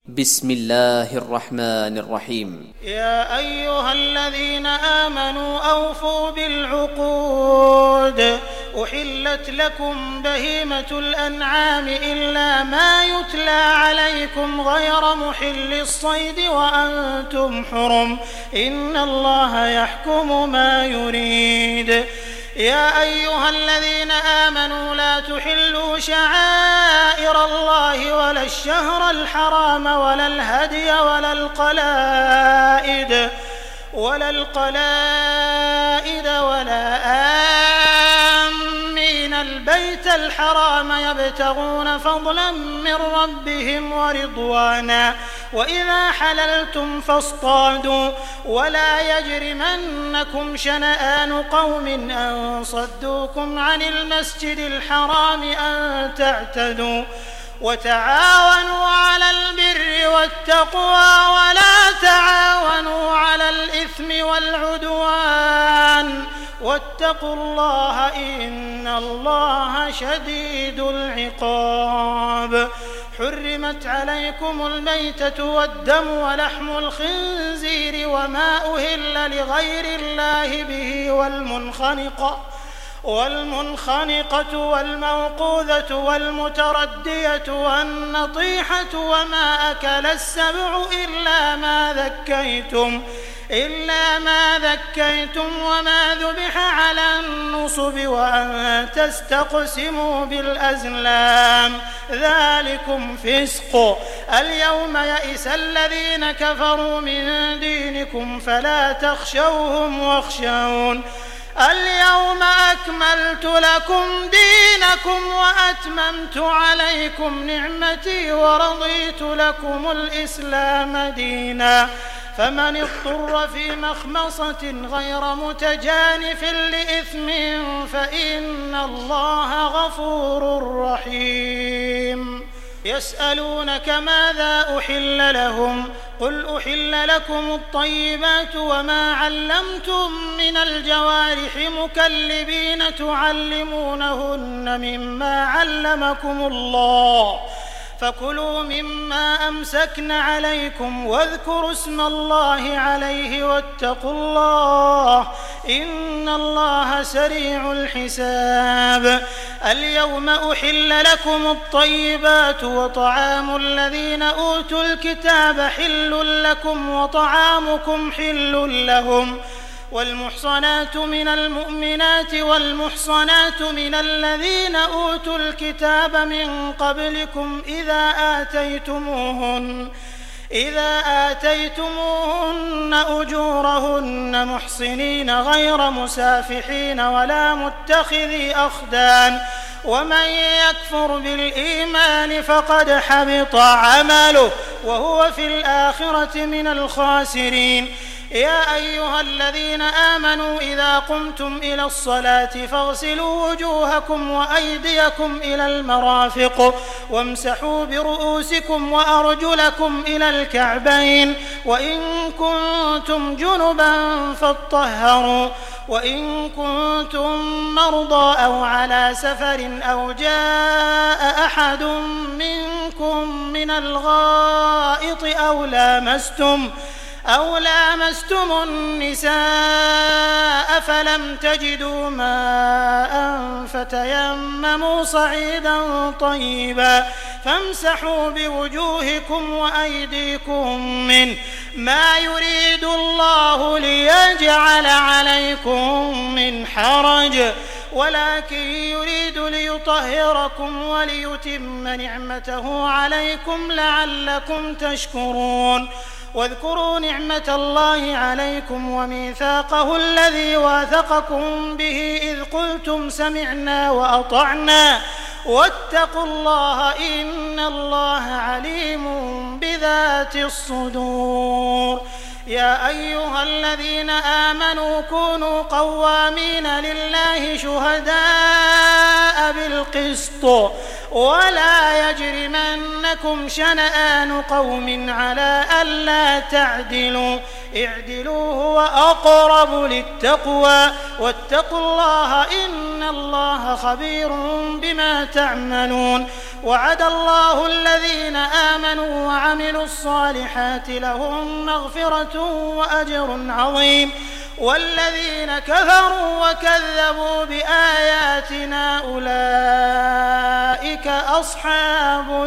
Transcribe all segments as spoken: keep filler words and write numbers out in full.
بسم الله الرحمن الرحيم. يا أيها الذين آمنوا أوفوا بالعقود. أحلت لكم بهيمة الأنعام إلا ما يتلى عليكم غير محل الصيد وأنتم حرم إن الله يحكم ما يريد. يا أيها الذين آمنوا لا تحلوا شعائر الله ولا الشهر الحرام ولا الهدي ولا القلائد ولا القلائد ولا آمين البيت الحرام يبتغون فضلا من ربهم ورضوانا وإذا حللتم فاصطادوا ولا يجرمنكم شنآن قوم أن صدوكم عن المسجد الحرام أن تعتدوا وتعاونوا على البر والتقوى ولا تعاونوا على الإثم والعدوان واتقوا الله إن الله شديد العقاب. حرمت عليكم الميتة والدم ولحم الخنزير وما أهل لغير الله به والمنخنقة والمنخنقة والموقوذة والمتردية والنطيحة وما أكل السبع إلا ما ذكيتم إلا ما ذكيتم وما ذبح على النصب وأن تستقسموا بالأزلام ذلكم فسق. اليوم يئس الذين كفروا من دينكم فلا تخشوهم واخشون. اليوم أكملت لكم دينكم وأتممت عليكم نعمتي ورضيت لكم الإسلام دينا فمن اضطر في مخمصة غير متجانف لإثم فإن الله غفور رحيم. يسألونك ماذا أحل لهم قل أحل لكم الطيبات وما علمتم من الجوارح مكلبين تعلمونهن مما علمكم الله فكلوا مما أمسكن عليكم واذكروا اسم الله عليه واتقوا الله إن الله سريع الحساب. اليوم أحل لكم الطيبات وطعام الذين أوتوا الكتاب حل لكم وطعامكم حل لهم والمحصنات من المؤمنات والمحصنات من الذين أوتوا الكتاب من قبلكم إذا آتيتموهن إذا آتيتموهن أجورهن محصنين غير مسافحين ولا متخذي أخدان ومن يكفر بالإيمان فقد حبط عمله وهو في الآخرة من الخاسرين. يا أيها الذين آمنوا إذا قمتم إلى الصلاة فاغسلوا وجوهكم وأيديكم إلى المرافق وامسحوا برؤوسكم وأرجلكم إلى الكعبين وإن كنتم جنبا فاطهروا وإن كنتم مرضى أو على سفر أو جاء أحد منكم من الغائط أو لامستم أو لامستم النساء فلم تجدوا ماء فتيمموا صعيدا طيبا فامسحوا بوجوهكم وأيديكم منه ما يريد الله ليجعل عليكم من حرج ولكن يريد ليطهركم وليتم نعمته عليكم لعلكم تشكرون. واذكروا نعمة الله عليكم وميثاقه الذي واثقكم به إذ قلتم سمعنا وأطعنا واتقوا الله إن الله عليم بذات الصدور. يا أيها الذين آمنوا كونوا قوامين لله شهداء بالقسط ولا يجرمنكم شنآن قوم على ألا تعدلوا اعدلوا هو أقرب للتقوى واتقوا الله إن الله خبير بما تعملون. وعد الله الذين آمنوا وعملوا الصالحات لهم مغفرة وأجر عظيم والذين كفروا وكذبوا بآياتنا أولئك أصحاب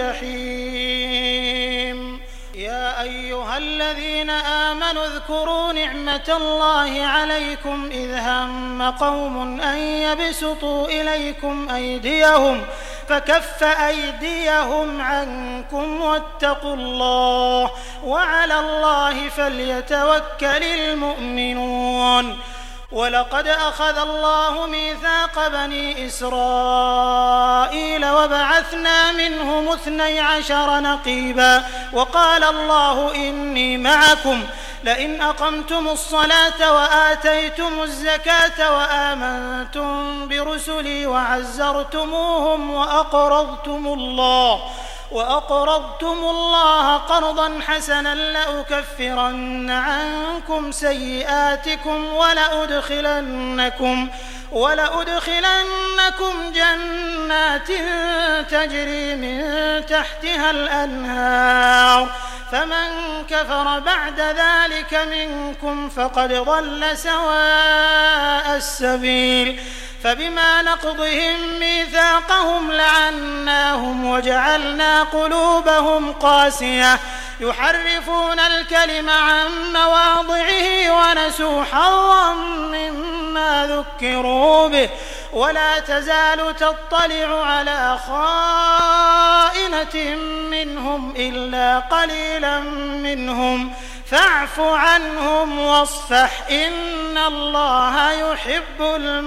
الجحيم. يا أيها الذين آمنوا اذكروا نعمة الله عليكم إذ هم قوم أن يبسطوا إليكم أيديهم فكف أيديهم عنكم واتقوا الله وعلى الله فليتوكل المؤمنون. ولقد أخذ الله ميثاق بني إسرائيل وبعثنا منهم اثني عشر نقيبا وقال الله إني معكم لئن أقمتم الصلاة وآتيتم الزكاة وآمنتم برسلي وعزرتموهم وأقرضتم الله وأقرضتم الله قرضا حسنا لأكفرن عنكم سيئاتكم ولأدخلنكم ولأدخلنكم جنات تجري من تحتها الأنهار فمن كفر بعد ذلك منكم فقد ضل سواء السبيل. فبما نقضهم ميثاقهم لعناهم وجعلنا قلوبهم قاسية يحرفون الكلم عن مواضعه ونسوا حظا مما ذكروا به ولا تزال تطلع على خائنة منهم إلا قليلا منهم فاعف عنهم واصفح إن الله يحب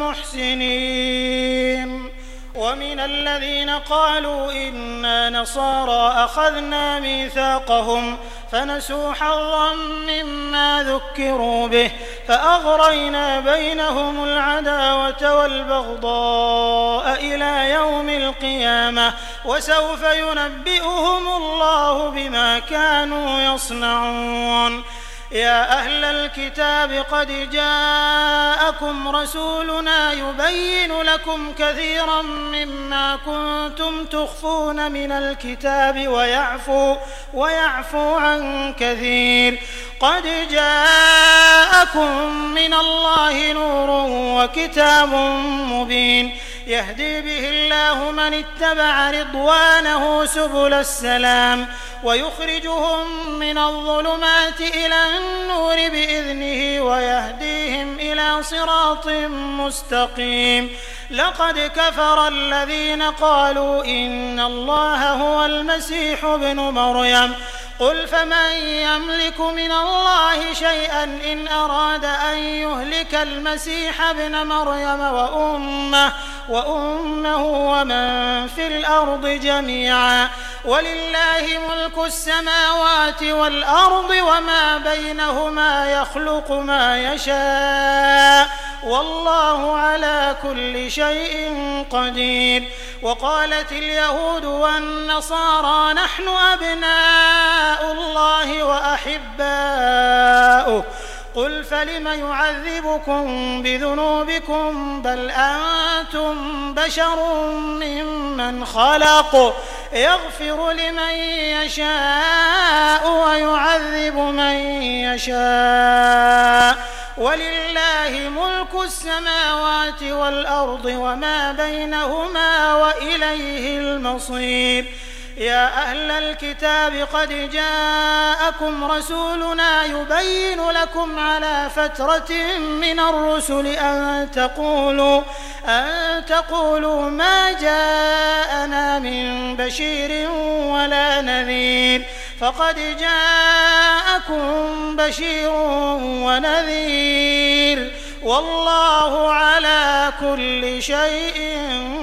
المحسنين. ومن الذين قالوا إنا نصارى أخذنا ميثاقهم فنسوا حظا مما ذكروا به فأغرينا بينهم العداوة والبغضاء إلى يوم القيامة وسوف ينبئهم الله بما كانوا يصنعون. يا أهل الكتاب قد جاءكم رسولنا يبين لكم كثيرا مما كنتم تخفون من الكتاب ويعفو, ويعفو عن كثير. قد جاءكم من الله نور وكتاب مبين يهدي به الله من اتبع رضوانه سبل السلام ويخرجهم من الظلمات إلى النور بإذنه ويهديهم إلى صراط مستقيم. لقد كفر الذين قالوا إن الله هو المسيح ابن مريم قل فمن يملك من الله شيئا إن أراد أن يهلك المسيح ابن مريم وأمه, وأمه ومن في الأرض جميعا ولله ملك السماوات والأرض وما بينهما يخلق ما يشاء والله على كل شيء قدير. وقالت اليهود والنصارى نحن أبناء الله وأحباؤه قل فلم يعذبكم بذنوبكم بل أنتم بشر ممن خلق يغفر لمن يشاء ويعذب من يشاء ولله ملك السماوات والأرض وما بينهما وإليه المصير. يا أهل الكتاب قد جاءكم رسولنا يبين لكم على فترة من الرسل أن تقولوا, أن تقولوا ما جاءنا من بشير ولا نذير فقد جاءكم بشير ونذير والله على كل شيء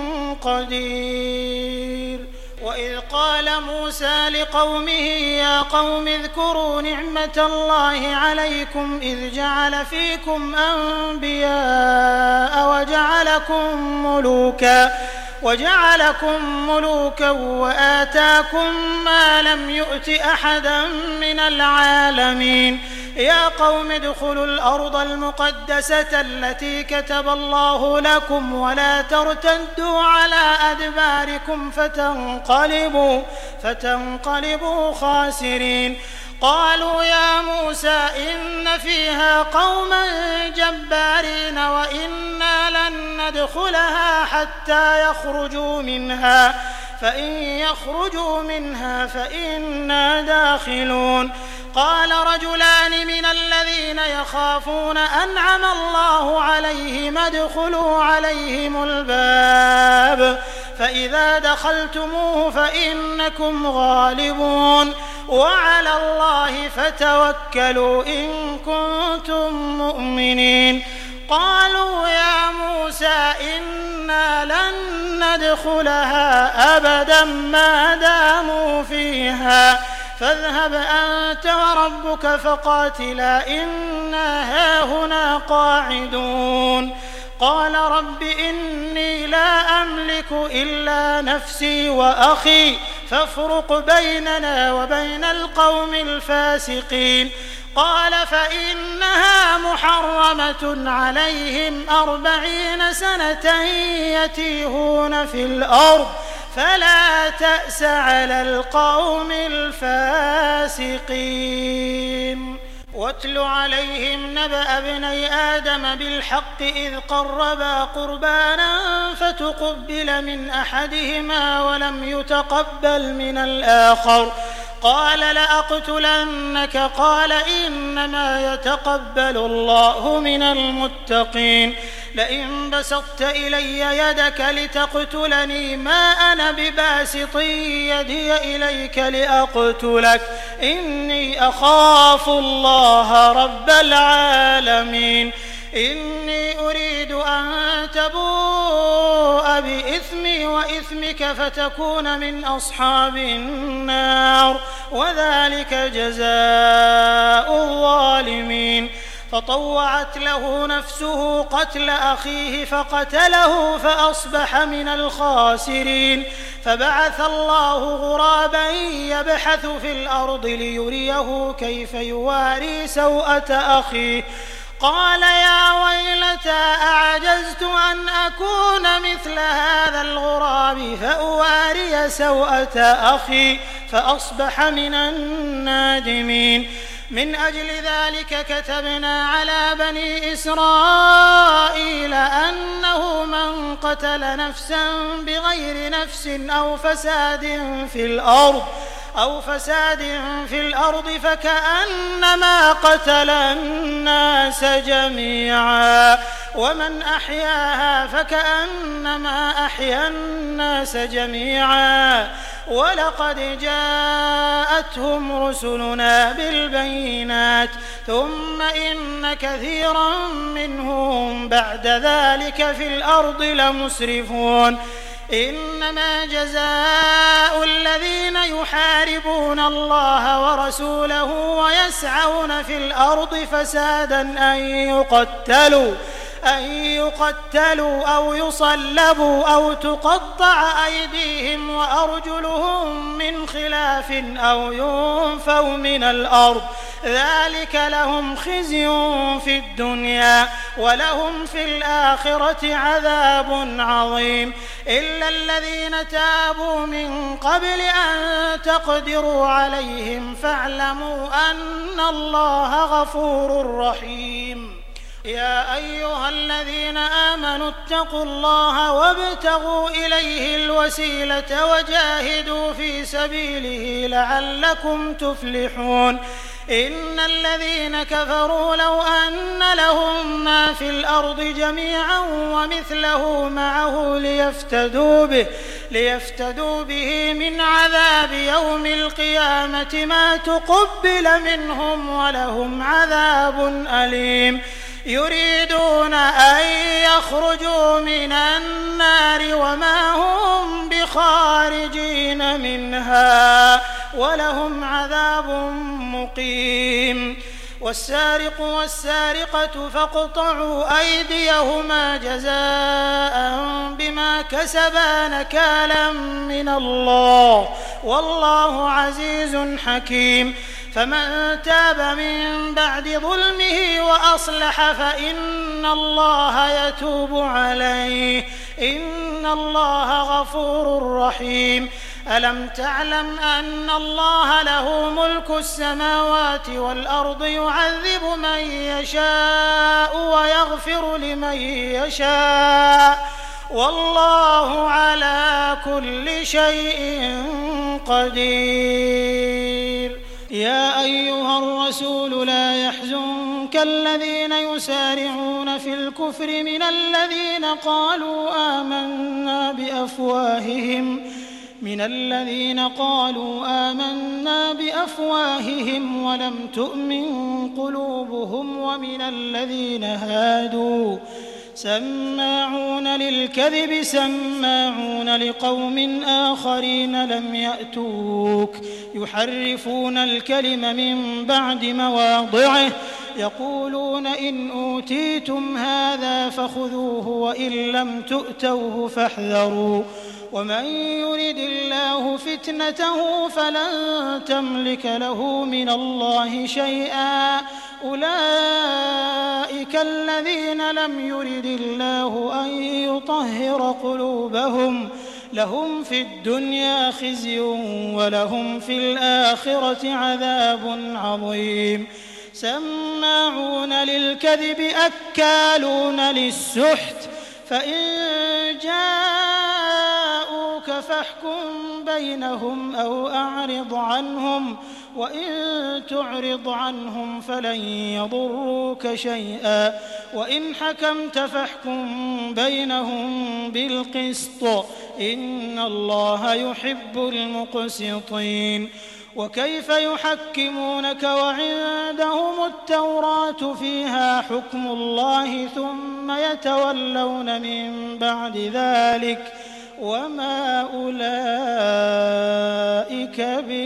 قدير. وإذ قال موسى لقومه يا قوم اذكروا نعمة الله عليكم إذ جعل فيكم أنبياء وجعلكم ملوكا وجعلكم ملوكا وآتاكم ما لم يؤت أحدا من العالمين يا قوم ادخلوا الأرض المقدسة التي كتب الله لكم ولا ترتدوا على أدباركم فتنقلبوا, فتنقلبوا خاسرين. قالوا يا موسى إن فيها قوما جبارين وإنا لن ندخلها حتى يخرجوا منها فإن يخرجوا منها فإنا داخلون. قال رجلان من الذين يخافون أنعم الله عليهم ادخلوا عليهم الباب فإذا دخلتموه فإنكم غالبون وعلى الله فتوكلوا إن كنتم مؤمنين. قالوا يا موسى إنا لن ندخلها أبدا ما داموا فيها فاذهب أنت وربك فقاتلا إنا هاهنا قاعدون. قال رب إني لا أملك إلا نفسي وأخي فافرق بيننا وبين القوم الفاسقين. قال فإنها محرمة عليهم أربعين سنة يتيهون في الأرض فلا تأس على القوم الفاسقين. واتل عليهم نبأ ابني آدم بالحق إذ قربا قربانا فتقبل من أحدهما ولم يتقبل من الآخر قال لأقتلنك قال إنما يتقبل الله من المتقين. لئن بسطت إلي يدك لتقتلني ما أنا بباسط يدي إليك لأقتلك إني أخاف الله رب العالمين. إني أريد أن تبوء بإثمي وإثمك فتكون من أصحاب النار وذلك جزاء الظالمين. فطوعت له نفسه قتل أخيه فقتله فأصبح من الخاسرين. فبعث الله غرابا يبحث في الأرض ليريه كيف يواري سوءة أخيه قال يا ويلتى أعجزت أن أكون مثل هذا الغراب فأواري سوءة أخي فأصبح من النادمين. من أجل ذلك كتبنا على بني إسرائيل أنه من قتل نفسا بغير نفس أو فساد في الأرض أو فساد في الأرض فكأنما قتل الناس جميعا ومن أحياها فكأنما أحيا الناس جميعا ولقد جاءتهم رسلنا بالبينات ثم إن كثيرا منهم بعد ذلك في الأرض لمسرفون. إنما جزاء الذين يحاربون الله ورسوله ويسعون في الأرض فسادا أن يقتلوا أن يقتلوا أو يصلبوا أو تقطع أيديهم وأرجلهم من خلاف أو ينفوا من الأرض ذلك لهم خزي في الدنيا ولهم في الآخرة عذاب عظيم. إلا الذين تابوا من قبل أن تقدروا عليهم فاعلموا أن الله غفور رحيم. يا أيها الذين آمنوا اتقوا الله وابتغوا إليه الوسيلة وجاهدوا في سبيله لعلكم تفلحون. إن الذين كفروا لو أن لهم ما في الأرض جميعا ومثله معه ليفتدوا به, ليفتدوا به من عذاب يوم القيامة ما تقبل منهم ولهم عذاب أليم. يريدون أن يخرجوا من النار وما هم بخارجين منها ولهم عذاب مقيم. والسارق والسارقة فاقطعوا أيديهما جزاء بما كسبا نكالا من الله والله عزيز حكيم. فمن تاب من بعد ظلمه وأصلح فإن الله يتوب عليه إن الله غفور رحيم. ألم تعلم أن الله له ملك السماوات والأرض يعذب من يشاء ويغفر لمن يشاء والله على كل شيء قدير. يا أيها الرسول لا يحزنك الذين يسارعون في الكفر من الذين قالوا آمنا بأفواههم من الذين قالوا آمنا بأفواههم ولم تؤمن قلوبهم ومن الذين هادوا سماعون للكذب سماعون لقوم آخرين لم يأتوك يحرفون الكلم من بعد مواضعه يقولون إن أوتيتم هذا فخذوه وإن لم تؤتوه فاحذروا ومن يرد الله فتنته فلن تملك له من الله شيئا أولئك الذين لم يرد الله أن يطهر قلوبهم لهم في الدنيا خزي ولهم في الآخرة عذاب عظيم. سماعون للكذب أكالون للسحت فإن جاءوك فاحكم بينهم أو أعرض عنهم وإن تعرض عنهم فلن يضروك شيئا وإن حكمت فاحكم بينهم بالقسط إن الله يحب المقسطين. وكيف يحكمونك وعندهم التوراة فيها حكم الله ثم يتولون من بعد ذلك وما أولئك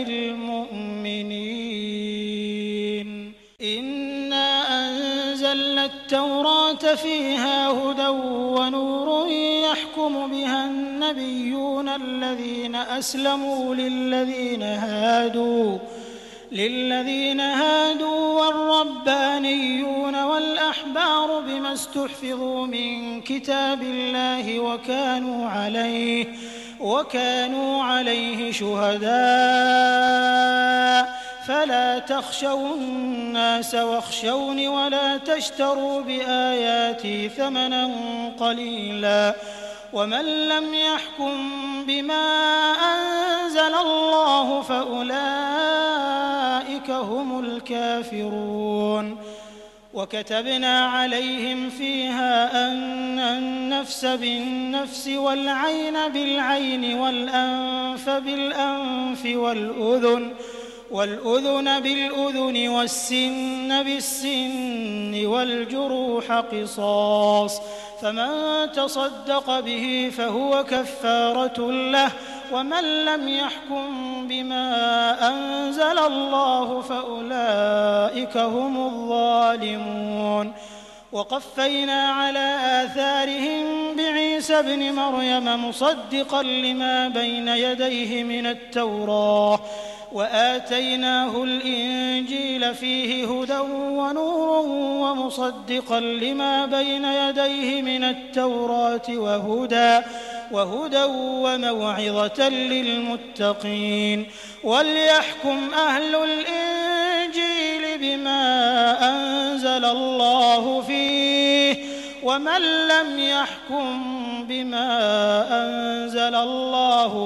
بالمؤمنين. إنا أنزلنا التوراة فيها هدى ونور يحكم بها النبيون الذين أسلموا للذين هادوا للذين هادوا والربانيون والأحبار بما استحفظوا من كتاب الله وكانوا عليه وكانوا عليه شهداء فلا تخشوا الناس واخشوني ولا تشتروا بآياتي ثمنا قليلا ومن لم يحكم بما أنزل الله فأولئك هم الكافرون. وكتبنا عليهم فيها أن النفس بالنفس والعين بالعين والأنف بالأنف والأذن والأذن بالأذن والسن بالسن والجروح قصاص فمن تصدق به فهو كفارة له ومن لم يحكم بما أنزل الله فأولئك هم الظالمون. وقفينا على آثارهم بعيسى ابن مريم مصدقا لما بين يديه من التوراة وآتيناه الإنجيل فيه هدى ونور ومصدقا لما بين يديه من التوراة وهدى وهدى وموعظة للمتقين. وليحكم أهل الإنجيل بما أنزل الله فيه ومن لم يحكم بما أنزل الله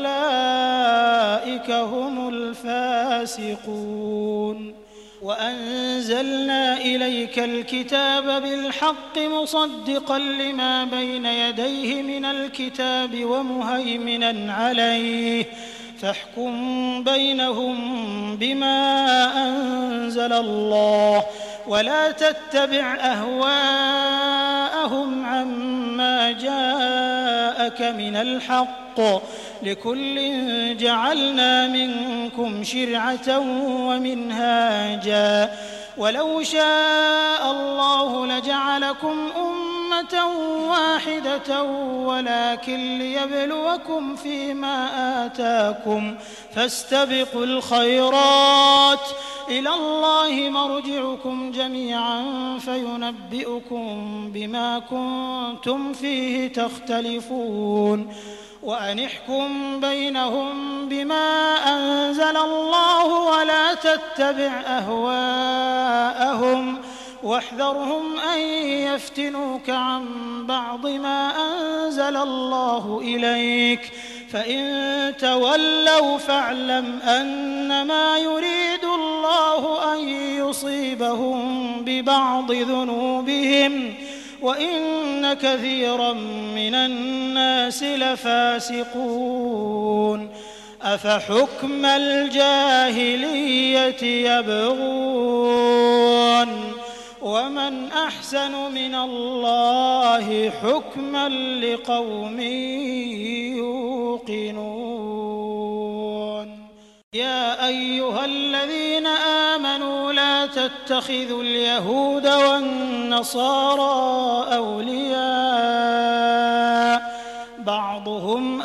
فأولئك هم الفاسقون. وأنزلنا إليك الكتاب بالحق مصدقا لما بين يديه من الكتاب ومهيمنا عليه فاحكم بينهم بما أنزل الله ولا تتبع أهواءهم عما جاءك من الحق لكل جعلنا منكم شرعة ومنهاجا ولو شاء الله لجعلكم أمة واحدة ولكن ليبلوكم فيما آتاكم فاستبقوا الخيرات إلى الله مرجعكم جميعا فينبئكم بما كنتم فيه تختلفون وأن احكم بينهم بما أنزل الله ولا تتبع أهواءهم واحذرهم أن يفتنوك عن بعض ما أنزل الله إليك فإن تولوا فاعلم أنما يريد الله أن يصيبهم ببعض ذنوبهم وإن كثيرا من الناس لفاسقون أفحكم الجاهلية يبغون ومن أحسن من الله حكما لقوم يوقنون يا أيها الذين آمنوا لا تتخذوا اليهود والنصارى أولياء بعضهم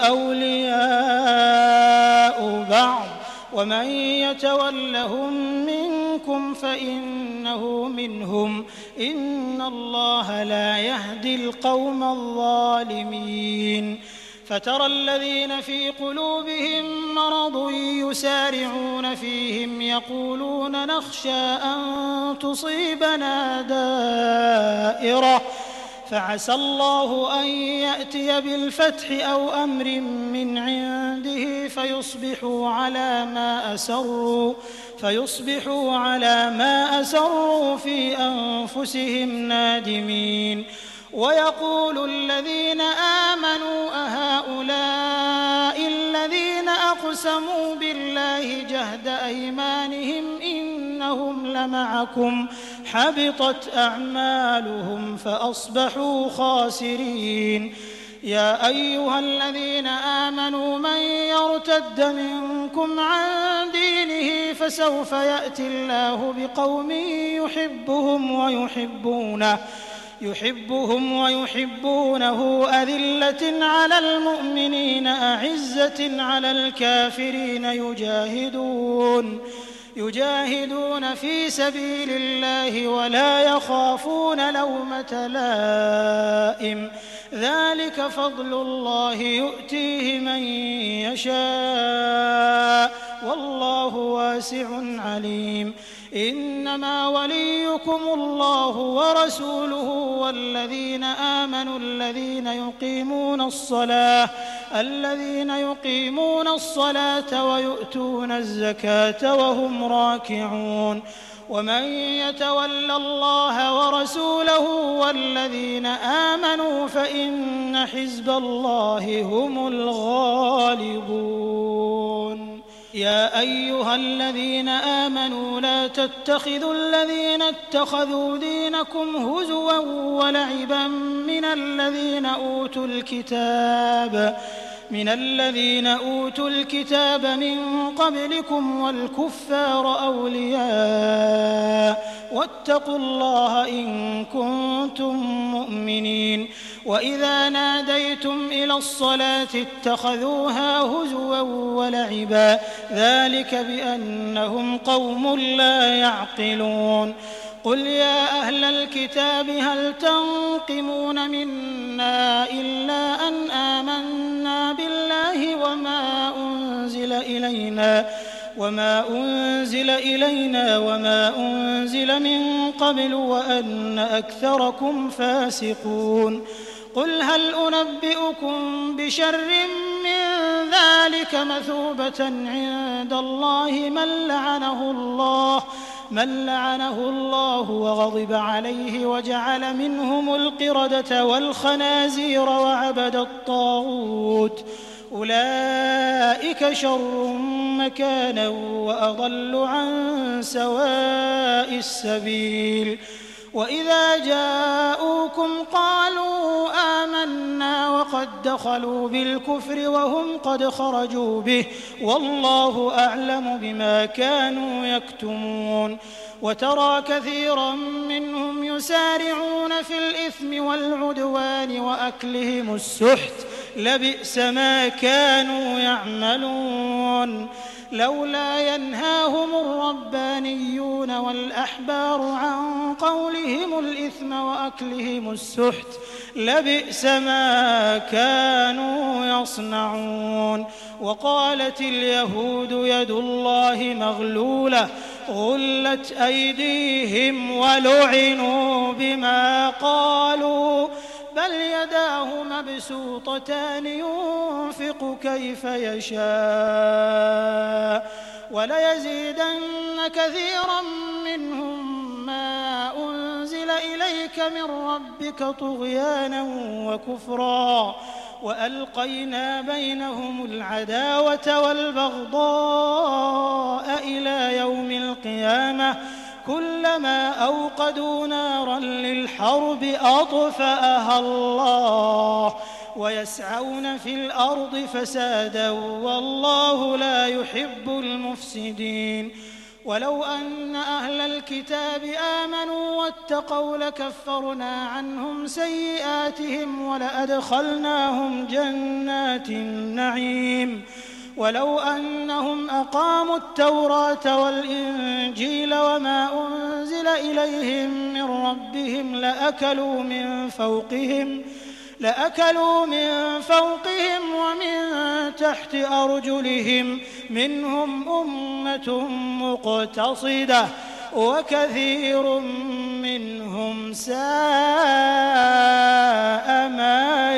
أولياء بعض ومن يتولهم منكم فإنه منهم إن الله لا يهدي القوم الظالمين فترى الذين في قلوبهم مرض يسارعون فيهم يقولون نخشى أن تصيبنا دائرة فعسى الله أن يأتي بالفتح أو أمر من عنده فيصبحوا على ما أسروا فيصبحوا على ما أسروا في أنفسهم نادمين ويقول الذين آمنوا أهؤلاء الذين أقسموا بالله جهد أيمانهم إنهم لمعكم حبطت أعمالهم فأصبحوا خاسرين يا أيها الذين آمنوا من يرتد منكم عن دينه فسوف يأتي الله بقوم يحبهم ويحبونه يحبهم ويحبونه أذلة على المؤمنين أعزة على الكافرين يجاهدون يجاهدون في سبيل الله ولا يخافون لومة لائم ذلك فضل الله يؤتيه من يشاء والله واسع عليم إنما وليكم الله ورسوله والذين آمنوا الذين يقيمون الصلاة الذين يقيمون الصلاة ويؤتون الزكاة وهم راكعون ومن يتول الله ورسوله والذين آمنوا فإن حزب الله هم الغالبون يا أيها الذين آمنوا لا تتخذوا الذين اتخذوا دينكم هزوا ولعبا من الذين أوتوا الكتاب من الذين أوتوا الكتاب من قبلكم والكفار أولياء واتقوا الله إن كنتم مؤمنين وإذا ناديتم إلى الصلاة اتخذوها هزوا ولعبا ذلك بأنهم قوم لا يعقلون قل يا أهل الكتاب هل تنقمون منا إلا أن آمنا بالله وما أنزل إلينا وما أنزل إلينا وما أنزل من قبل وأن أكثركم فاسقون قل هل أنبئكم بشر من ذلك مثوبة عند الله من لعنه الله من لعنه الله وغضب عليه وجعل منهم القردة والخنازير وعبد الطاغوت أولئك شر مكانا وأضل عن سواء السبيل وإذا جاءوكم قالوا آمنا وقد دخلوا بالكفر وهم قد خرجوا به والله أعلم بما كانوا يكتمون وترى كثيرا منهم يسارعون في الإثم والعدوان وأكلهم السحت لبئس ما كانوا يعملون لولا ينهاهم الربانيون الربانيون والأحبار عن قولهم الإثم وأكلهم السحت لبئس ما كانوا يصنعون. وقالت اليهود يد الله مغلولة غلت أيديهم ولعنوا بما قالوا بل يداه مبسوطتان ينفق كيف يشاء وليزيدن كثيرا منهم ما أنزل إليك من ربك طغيانا وكفرا وألقينا بينهم العداوة والبغضاء إلى يوم القيامة كلما أوقدوا نارا للحرب أطفأها الله ويسعون في الأرض فسادا والله لا يحب المفسدين. ولو أن أهل الكتاب آمنوا واتقوا لكفرنا عنهم سيئاتهم ولأدخلناهم جنات النعيم ولو أنهم أقاموا التوراة والإنجيل وما أنزل إليهم من ربهم لأكلوا من فوقهم لأكلوا من فوقهم ومن تحت أرجلهم منهم أمة مقتصدة وكثير منهم ساء ما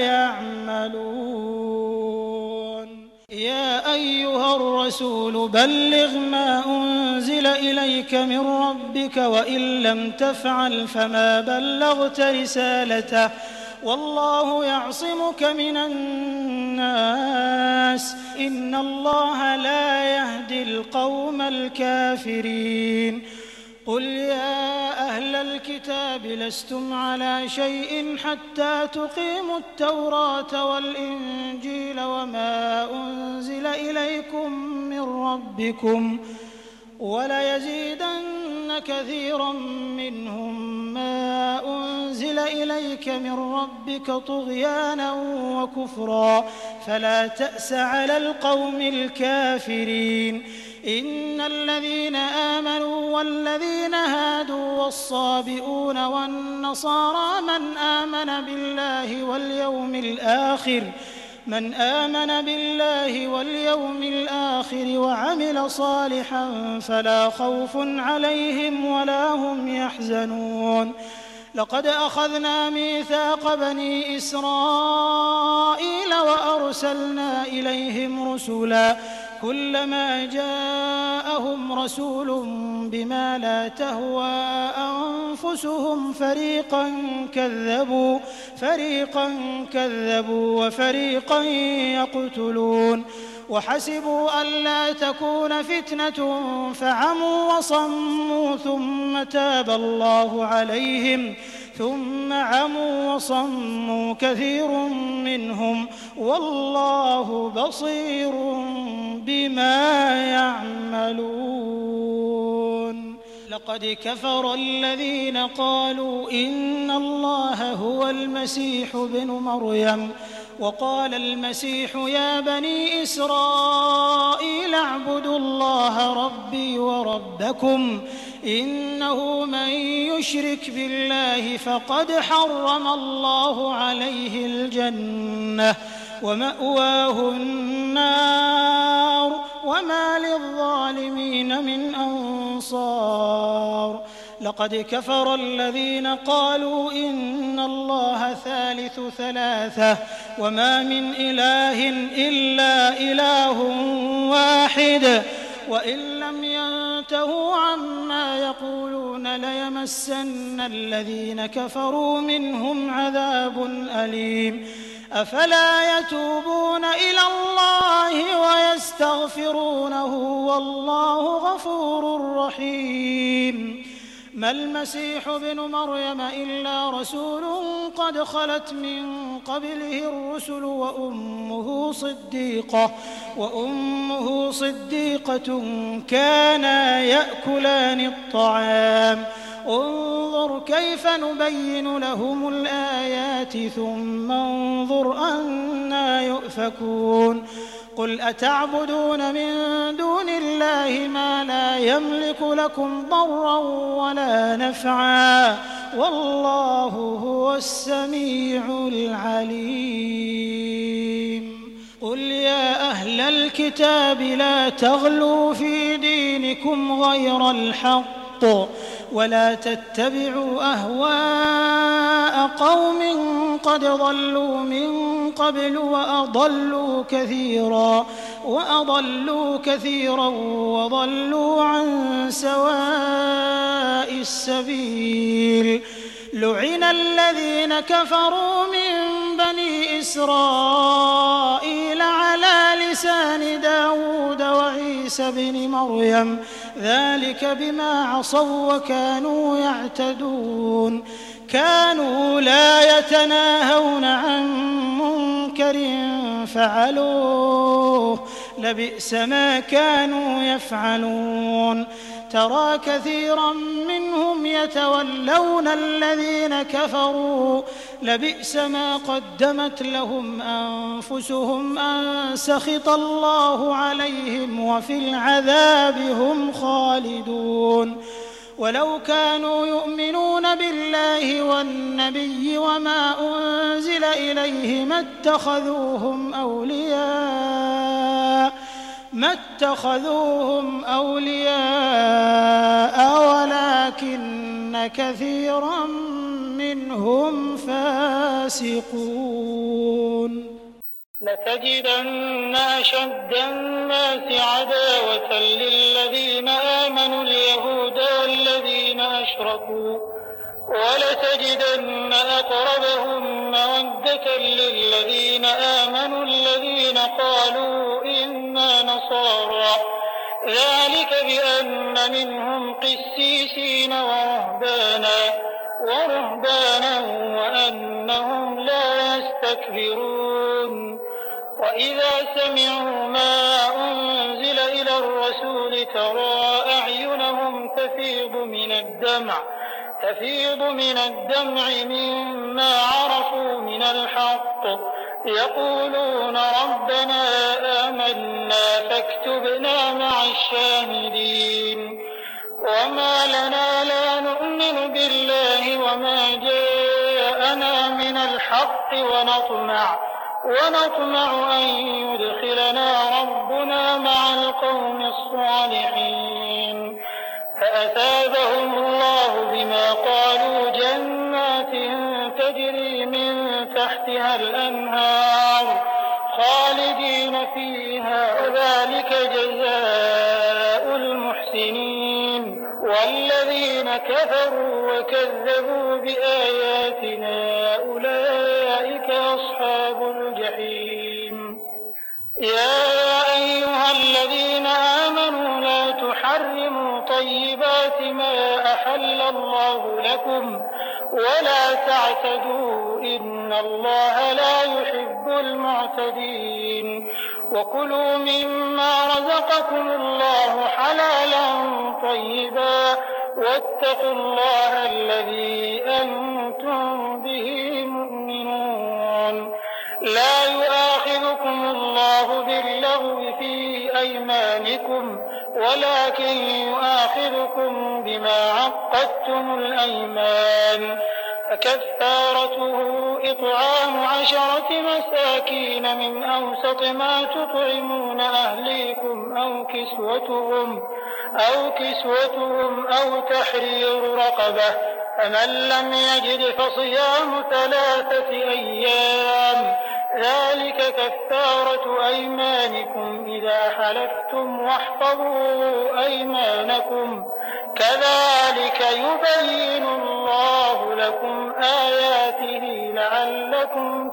يعملون. يا أيها الرسول بلغ ما أنزل إليك من ربك وإن لم تفعل فما بلغت رسالته والله يعصمك من الناس إن الله لا يهدي القوم الكافرين. قل يا أهل الكتاب لستم على شيء حتى تقيموا التوراة والإنجيل وما أنزل إليكم من ربكم وليزيدن كثيرا منهم ما أنزل إليك من ربك طغيانا وكفرا فلا تأس على القوم الكافرين. إن الذين آمنوا والذين هادوا والصابئون والنصارى من آمن بالله واليوم الآخر من آمن بالله واليوم الآخر وعمل صالحا فلا خوف عليهم ولا هم يحزنون. لقد أخذنا ميثاق بني إسرائيل وأرسلنا إليهم رسلا كلما جاءهم رسول بما لا تهوى أنفسهم فريقا كذبوا فريقا كذبوا وفريقا يقتلون وحسبوا ألا تكون فتنة فعموا وصموا ثم تاب الله عليهم ثم عموا وصموا كثير منهم والله بصير بما يعملون. لقد كفر الذين قالوا إن الله هو المسيح ابن مريم وقال المسيح يا بني إسرائيل اعبدوا الله ربي وربكم إنه من يشرك بالله فقد حرم الله عليه الجنة ومأواه النار وما للظالمين من أنصار. لقد كفر الذين قالوا إن الله ثالث ثلاثة وما من إله إلا إله واحد وإن لم ينتهوا عما يقولون ليمسن الذين كفروا منهم عذاب أليم. أفلا يتوبون إلى الله ويستغفرونه والله غفور رحيم. ما المسيح ابن مريم إلا رسول قد خلت من قبله الرسل وأمه صديقة وأمه صديقة كانا يأكلان الطعام انظر كيف نبين لهم الآيات ثم انظر أنى يؤفكون. قل أتعبدون من دون الله ما لا يملك لكم ضرا ولا نفعا والله هو السميع العليم قل يا أهل الكتاب لا تغلوا في دينكم غير الحق ولا تتبعوا أهواء قوم قد ضلوا من قبل وأضلوا كثيرا وأضلوا كثيرا وضلوا عن سواء السبيل لعن الذين كفروا من بني إسرائيل على لسان داود وعيسى بن مريم ذلك بما عصوا وكانوا يعتدون كانوا لا يتناهون عن منكر فعلوه لبئس ما كانوا يفعلون ترى كثيرا منهم يتولون الذين كفروا لبئس ما قدمت لهم أنفسهم أن سخط الله عليهم وفي العذاب هم خالدون ولو كانوا يؤمنون بالله والنبي وما أنزل إليه ما اتخذوهم أولياء ما اتخذوهم أولياء ولكن كثيرا منهم فاسقون لتجدن أشد الناس عداوة للذين آمنوا اليهود والذين أشركوا ولتجدن أقربهم مودة للذين آمنوا الذين قالوا إنا نصارى ذلك بأن منهم قسيسين ورهبانا ورهبانا وأنهم لا يستكبرون وإذا سمعوا ما أنزل إلى الرسول ترى أعينهم تفيض من الدمع تفيض من الدمع مما عرفوا من الحق يقولون ربنا آمنا فاكتبنا مع الشاهدين وما لنا لا نؤمن بالله وما جاءنا من الحق ونطمع ونطمع أن يدخلنا ربنا مع القوم الصالحين فأثابهم الله بما قالوا جنات تجري من تحتها الأنهار خالدين فيها وذلك جزاء المحسنين والذين كفروا وكذبوا بآياتنا أولئك أصحاب الجحيم يا أيها الذين آمنوا لا تحرموا طيبات ما أحل الله لكم ولا تعتدوا إن الله لا يحب المعتدين وكلوا مما رزقكم الله حلالا طيبا واتقوا الله الذي أنتم به مؤمنون لا يؤاخذكم الله باللغو في أيمانكم ولكن يؤاخذكم بما عقدتم الأيمان فكفارته إطعام عشرة مساكين من أوسط ما تطعمون أهليكم أو كسوتهم أو كسوتهم أو تحرير رقبة فمن لم يجد فصيام ثلاثة أيام ذلك كفارة أيمانكم إذا حلفتم واحفظوا أيمانكم كذلك يبين الله لكم آياته لعلكم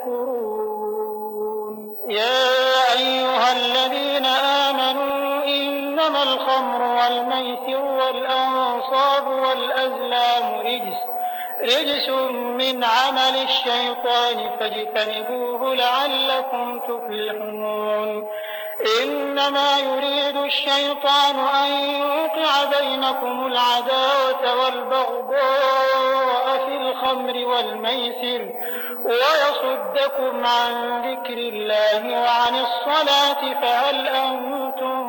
تشكرون يا أيها الذين آمنوا إنما الخمر والميسر والأنصاب والأزلام رجس رجس من عمل الشيطان فاجتنبوه لعلكم تفلحون إنما يريد الشيطان أن يوقع بينكم العداوة والبغضاء في الخمر والميسر ويصدكم عن ذكر الله وعن الصلاة فهل أنتم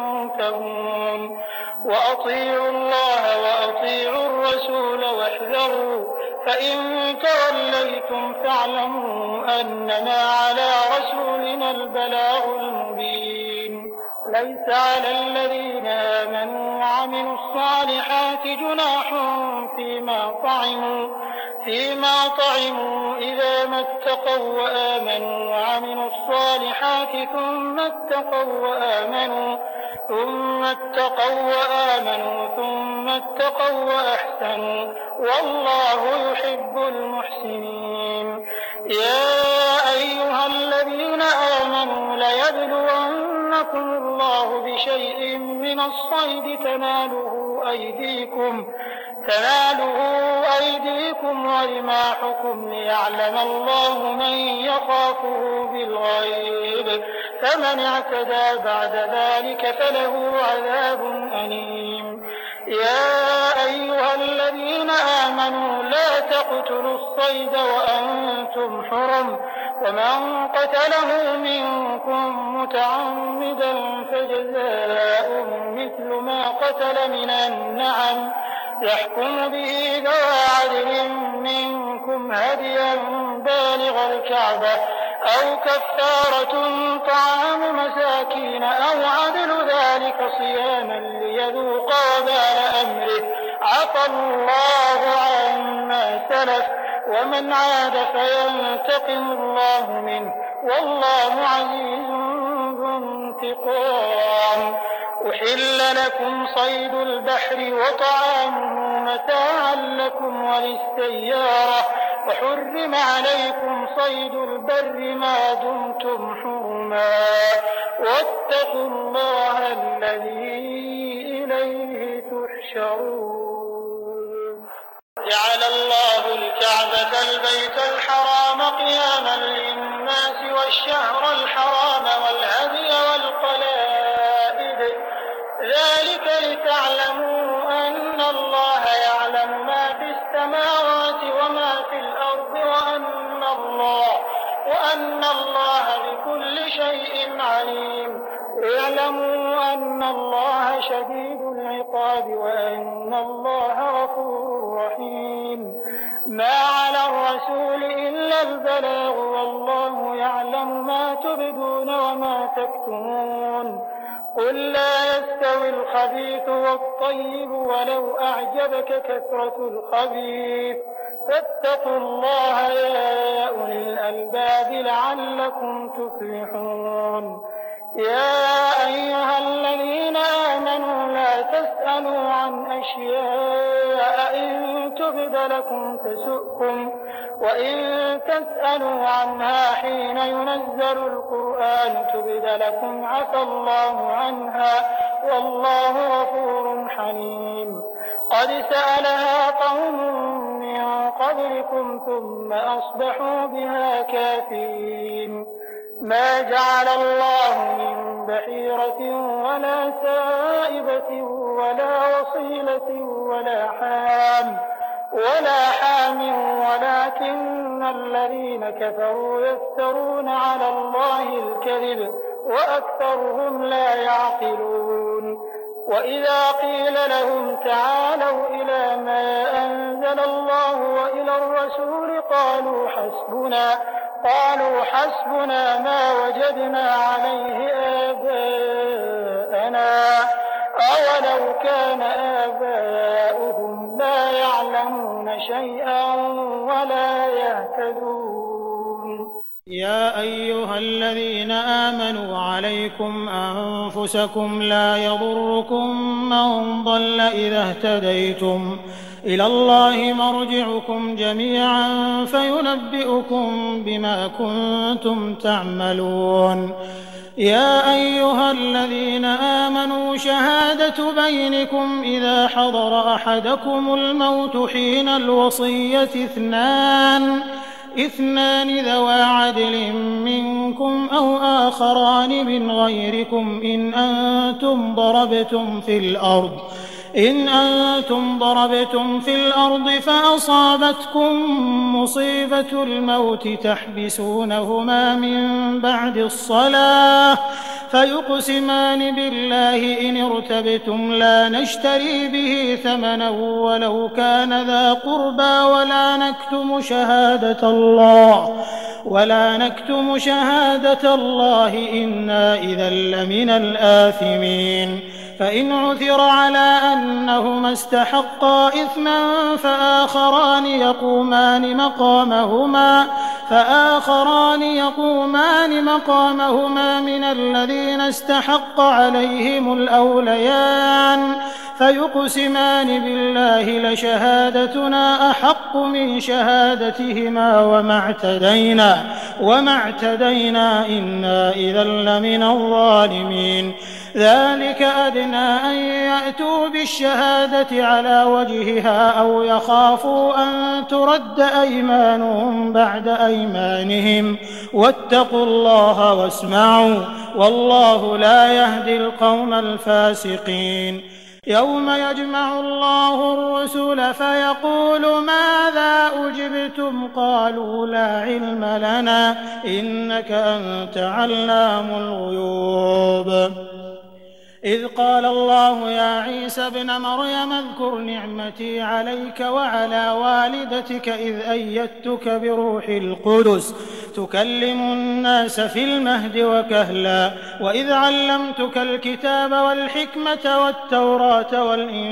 منتهون وأطيعوا الله وأطيعوا الرسول واحذروا فإن توليتم فاعلموا أنما على رسولنا البلاغ المبين ليس على الذين آمنوا وعملوا الصالحات جناح فيما طعموا فيما طعموا إذا ما اتقوا وآمنوا وعملوا الصالحات ثم اتقوا وآمنوا ثم اتقوا وآمنوا ثم اتقوا وأحسنوا والله يحب المحسنين. يا أيها الذين آمنوا ليبلونكم الله بشيء من الصيد تناله أيديكم تناله أيديكم ورماحكم ليعلم الله من يخافه بالغيب فمن اعتدى بعد ذلك فله عذاب أليم. يا أيها الذين آمنوا لا تقتلوا الصيد وأنتم حرم ومن قتله منكم متعمدا فجزاء مثل ما قتل من النعم يحكم به ذوى عدل منكم هديا بالغ الكعبة أو كفارة طعام مساكين أو عدل ذلك صياما ليذوق وبال أمره عفى الله عما سلف ومن عاد فينتقم الله منه والله عزيز ذو انتقام. أحل لكم صيد البحر وطعامه متاعا لكم وللسيارة وحرم عليكم صيد البر ما دمتم حرما واتقوا الله الذي إليه تحشرون. جعل الله الكعبة البيت الحرام قياما للناس والشهر الحرام والهدي والقلائد ذلك لتعلموا أن الله يعلم ما في السماوات وما في الأرض وأن الله وأن الله بكل شيء عليم. اعلموا أن الله شديد العقاب وأن الله غفور رحيم. ما على الرسول إلا البلاغ والله يعلم ما تبدون وما تكتمون. قل لا يستوي الخبيث والطيب ولو أعجبك كثرة الخبيث فاتقوا الله يا أولي الألباب لعلكم تفلحون. يا أيها الذين آمنوا لا تسألوا عن أشياء إن تبد لكم تسؤكم وإن تسألوا عنها حين ينزل القرآن تبد لكم عفى الله عنها والله غفور حليم. قد سألها قوم من قبلكم ثم أصبحوا بها كافرين. ما جعل الله من بحيرة ولا سائبة ولا وصيلة ولا حام ولا حام ولكن الذين كفروا يفترون على الله الكذب وأكثرهم لا يعقلون. وإذا قيل لهم تعالوا إلى ما أنزل الله وإلى الرسول قالوا حسبنا قالوا حسبنا ما وجدنا عليه آباءنا أولو كان آباؤهم لا يعلمون شيئا ولا يهتدون. يا أيها الذين آمنوا عليكم أنفسكم لا يضركم من ضل إذا اهتديتم إلى الله مرجعكم جميعا فينبئكم بما كنتم تعملون. يا أيها الذين آمنوا شهادة بينكم إذا حضر أحدكم الموت حين الوصية اثنان اثنان ذوى عدل منكم أو آخران من غيركم إن أنتم ضربتم في الأرض إن أنتم ضربتم في الأرض فأصابتكم مصيبة الموت تحبسونهما من بعد الصلاة فيقسمان بالله إن ارتبتم لا نشتري به ثمنا ولو كان ذا قربى ولا نكتم شهادة الله ولا نكتم شهادة الله إنا إذا لمن الآثمين فإن عثر على أنهما استحقا إثما فآخران يقومان مقامهما فآخران يقومان مقامهما من الذين استحق عليهم الأوليان فيقسمان بالله لشهادتنا أحق من شهادتهما وما اعتدينا وما اعتدينا إنا إذا لمن الظالمين ذلك أدنى أن يأتوا بالشهادة على وجهها أو يخافوا أن ترد أيمانهم بعد أيمانهم واتقوا الله واسمعوا والله لا يهدي القوم الفاسقين يوم يجمع الله الرسل فيقول ماذا أجبتم قالوا لا علم لنا إنك أنت علام الغيوب إذ قال الله يا عيسى ابن مريم اذكر نعمتي عليك وعلى والدتك إذ أيدتك بروح القدس تكلم الناس في المهد وكهلا وإذ علمتك الكتاب والحكمة والتوراة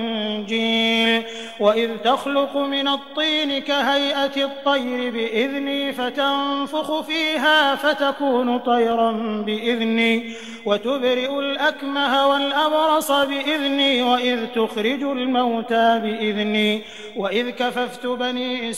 والإنجيل وإذ تخلق من الطين كهيئة الطير بإذني فتنفخ فيها فتكون طيرا بإذني وتبرئ الأكمه والأبرص بإذني وإذ تخرج الموتى بإذني وإذ كففت بني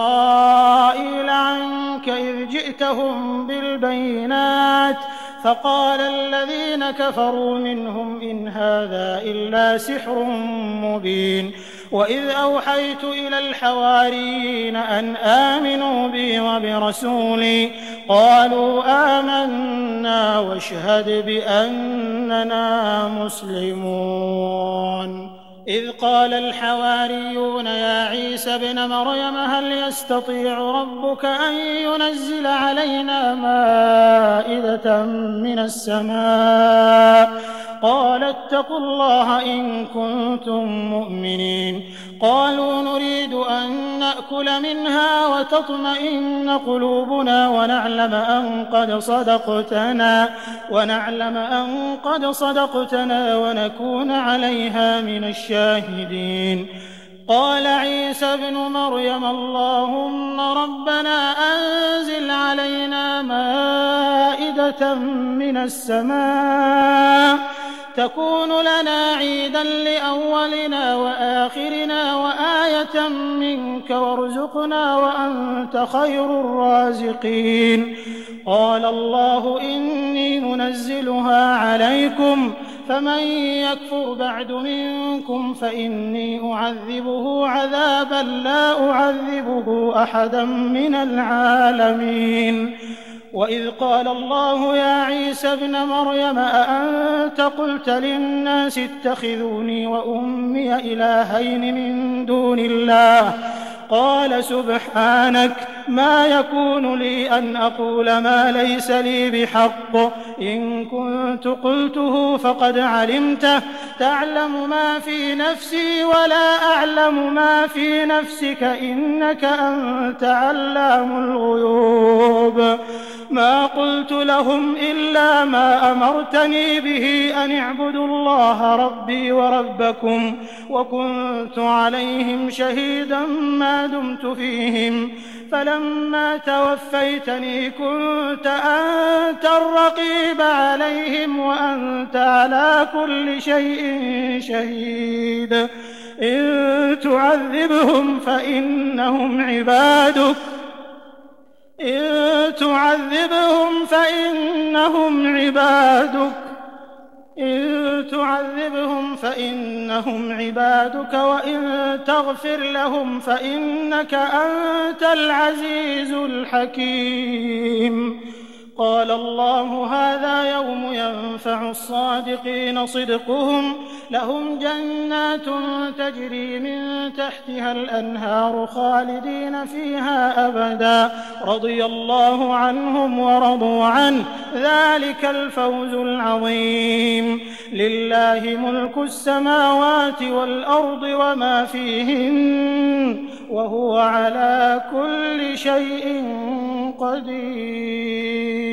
إسرائيل عنك إذ جئتهم بالبينات فقال الذين كفروا منهم إن هذا إلا سحر مبين وإذ أوحيت إلى الحواريين أن آمنوا بي وبرسولي قالوا آمنا واشهد بأننا مسلمون إذ قال الحواريون يا عيسى ابن مريم هل يستطيع ربك أن ينزل علينا مائدة من السماء قال اتقوا الله إن كنتم مؤمنين قالوا نريد أن نأكل منها وتطمئن قلوبنا ونعلم أن قد صدقتنا ونعلم أن قد صدقتنا ونكون عليها من الشاهدين قال عيسى ابن مريم اللهم ربنا أنزل علينا مائدة من السماء تكون لنا عيدا لأولنا وآخرنا وآية منك وارزقنا وأنت خير الرازقين قال الله إني منزلها عليكم فمن يكفر بعد منكم فإني أعذبه عذابا لا أعذبه أحدا من العالمين وإذ قال الله يا عيسى ابن مريم أأنت قلت للناس اتخذوني وأمي إلهين من دون الله قال سبحانك ما يكون لي أن أقول ما ليس لي بحق إن كنت قلته فقد علمته تعلم ما في نفسي ولا أعلم ما في نفسك إنك أنت علام الغيوب ما قلت لهم إلا ما أمرتني به أن اعبدوا الله ربي وربكم وكنت عليهم شهيدا ما دمت فيهم فلما توفيتني كنت أنت الرقيب عليهم وأنت على كل شيء شهيد إن تعذبهم فإنهم عبادك إن تعذبهم فإنهم عبادك إن تعذبهم فإنهم عبادك وإن تغفر لهم فإنك أنت العزيز الحكيم قال الله هذا يوم ينفع الصادقين صدقهم لهم جنات تجري من تحتها الأنهار خالدين فيها أبدا رضي الله عنهم ورضوا عنه ذلك الفوز العظيم لله ملك السماوات والأرض وما فيهن وهو على كل شيء قدير.